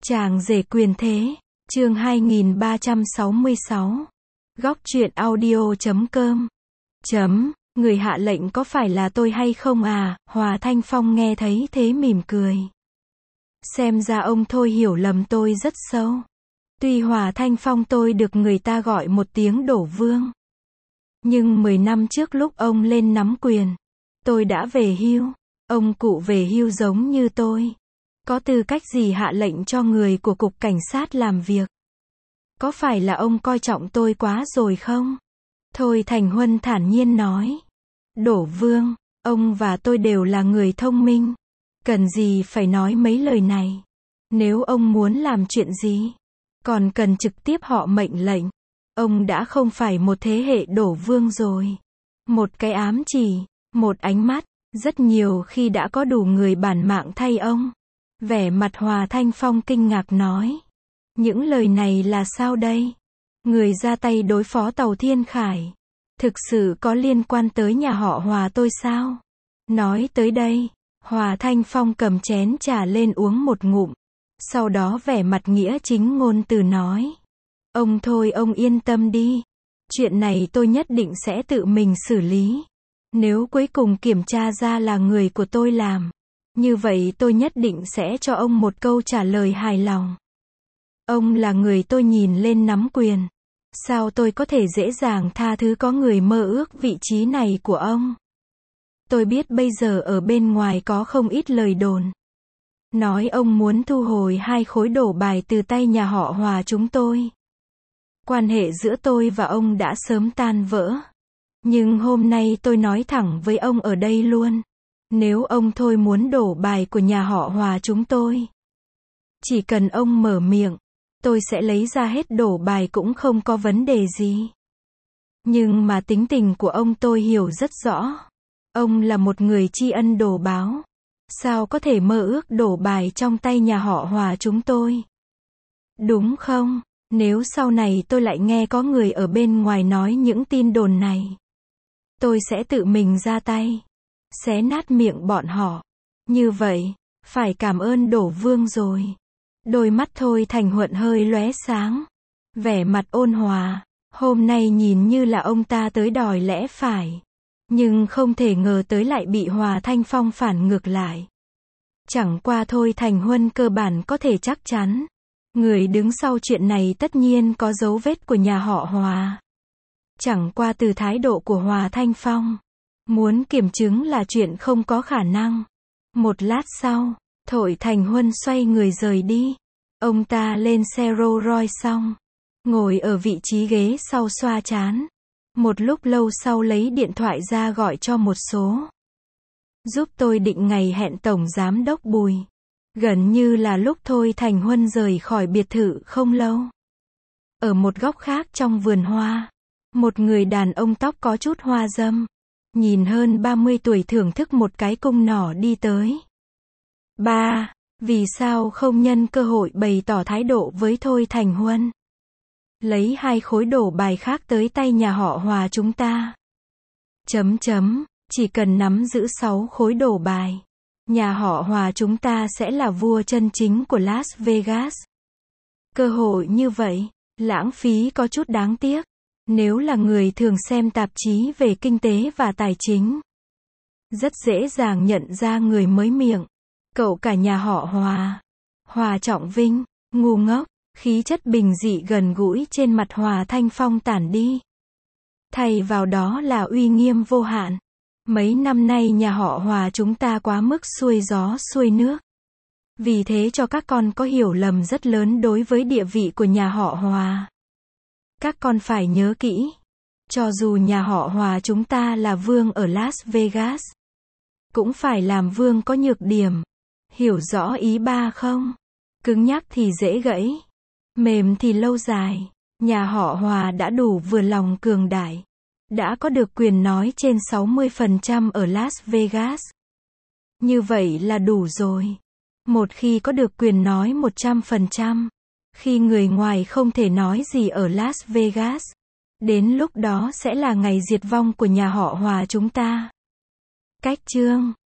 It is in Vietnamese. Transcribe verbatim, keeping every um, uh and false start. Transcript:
Chàng rể quyền thế, chương hai nghìn ba trăm sáu mươi sáu. Góc truyện audio chấm com. Chấm, người hạ lệnh có phải là tôi hay không à? Hòa Thanh Phong nghe thấy thế mỉm cười. Xem ra ông thôi hiểu lầm tôi rất sâu. Tuy Hòa Thanh Phong tôi được người ta gọi một tiếng đổ vương. Nhưng mười năm trước lúc ông lên nắm quyền, tôi đã về hưu. Ông cụ về hưu giống như tôi. Có tư cách gì hạ lệnh cho người của cục cảnh sát làm việc? Có phải là ông coi trọng tôi quá rồi không? Thôi Thành Huân thản nhiên nói. Đổ vương, ông và tôi đều là người thông minh. Cần gì phải nói mấy lời này? Nếu ông muốn làm chuyện gì, còn cần trực tiếp họ mệnh lệnh. Ông đã không phải một thế hệ đổ vương rồi. Một cái ám chỉ, một ánh mắt, rất nhiều khi đã có đủ người bản mạng thay ông. Vẻ mặt Hòa Thanh Phong kinh ngạc nói. Những lời này là sao đây? Người ra tay đối phó Tàu Thiên Khải, thực sự có liên quan tới nhà họ Hòa tôi sao? Nói tới đây, Hòa Thanh Phong cầm chén trà lên uống một ngụm. Sau đó vẻ mặt nghĩa chính ngôn từ nói. Ông thôi ông yên tâm đi. Chuyện này tôi nhất định sẽ tự mình xử lý. Nếu cuối cùng kiểm tra ra là người của tôi làm, như vậy tôi nhất định sẽ cho ông một câu trả lời hài lòng. Ông là người tôi nhìn lên nắm quyền. Sao tôi có thể dễ dàng tha thứ có người mơ ước vị trí này của ông? Tôi biết bây giờ ở bên ngoài có không ít lời đồn. Nói ông muốn thu hồi hai khối đổ bài từ tay nhà họ Hòa chúng tôi. Quan hệ giữa tôi và ông đã sớm tan vỡ. Nhưng hôm nay tôi nói thẳng với ông ở đây luôn. Nếu ông thôi muốn đổ bài của nhà họ Hòa chúng tôi, chỉ cần ông mở miệng, tôi sẽ lấy ra hết đổ bài cũng không có vấn đề gì. Nhưng mà tính tình của ông tôi hiểu rất rõ. Ông là một người tri ân đồ báo. Sao có thể mơ ước đổ bài trong tay nhà họ Hòa chúng tôi? Đúng không? Nếu sau này tôi lại nghe có người ở bên ngoài nói những tin đồn này, tôi sẽ tự mình ra tay, xé nát miệng bọn họ. Như vậy, phải cảm ơn đổ vương rồi. Đôi mắt Thôi Thành Huân hơi lóe sáng. Vẻ mặt ôn hòa. Hôm nay nhìn như là ông ta tới đòi lẽ phải. Nhưng không thể ngờ tới lại bị Hòa Thanh Phong phản ngược lại. Chẳng qua Thôi Thành Huân cơ bản có thể chắc chắn. Người đứng sau chuyện này tất nhiên có dấu vết của nhà họ Hòa. Chẳng qua từ thái độ của Hòa Thanh Phong, muốn kiểm chứng là chuyện không có khả năng. Một lát sau, Thôi Thành Huân xoay người rời đi. Ông ta lên xe Rolls Royce xong, ngồi ở vị trí ghế sau xoa trán. Một lúc lâu sau lấy điện thoại ra gọi cho một số. Giúp tôi định ngày hẹn Tổng Giám đốc Bùi. Gần như là lúc Thôi Thành Huân rời khỏi biệt thự không lâu. Ở một góc khác trong vườn hoa, một người đàn ông tóc có chút hoa râm, nhìn hơn ba mươi tuổi thưởng thức một cái cung nỏ đi tới. Ba, vì sao không nhân cơ hội bày tỏ thái độ với Thôi Thành Huân? Lấy hai khối đổ bài khác tới tay nhà họ Hòa chúng ta. Chấm chấm, chỉ cần nắm giữ sáu khối đổ bài, nhà họ Hòa chúng ta sẽ là vua chân chính của Las Vegas. Cơ hội như vậy, lãng phí có chút đáng tiếc. Nếu là người thường xem tạp chí về kinh tế và tài chính, rất dễ dàng nhận ra người mới miệng. Cậu cả nhà họ Hòa, Hòa Trọng Vinh, ngu ngốc, khí chất bình dị gần gũi trên mặt Hòa Thanh Phong tản đi. Thay vào đó là uy nghiêm vô hạn. Mấy năm nay nhà họ Hòa chúng ta quá mức xuôi gió xuôi nước. Vì thế cho các con có hiểu lầm rất lớn đối với địa vị của nhà họ Hòa. Các con phải nhớ kỹ. Cho dù nhà họ Hòa chúng ta là vương ở Las Vegas, cũng phải làm vương có nhược điểm. Hiểu rõ ý ba không? Cứng nhắc thì dễ gãy, mềm thì lâu dài. Nhà họ Hòa đã đủ vừa lòng cường đại, đã có được quyền nói trên sáu mươi phần trăm ở Las Vegas. Như vậy là đủ rồi. Một khi có được quyền nói một trăm phần trăm, khi người ngoài không thể nói gì ở Las Vegas, đến lúc đó sẽ là ngày diệt vong của nhà họ Hòa chúng ta. Cách chương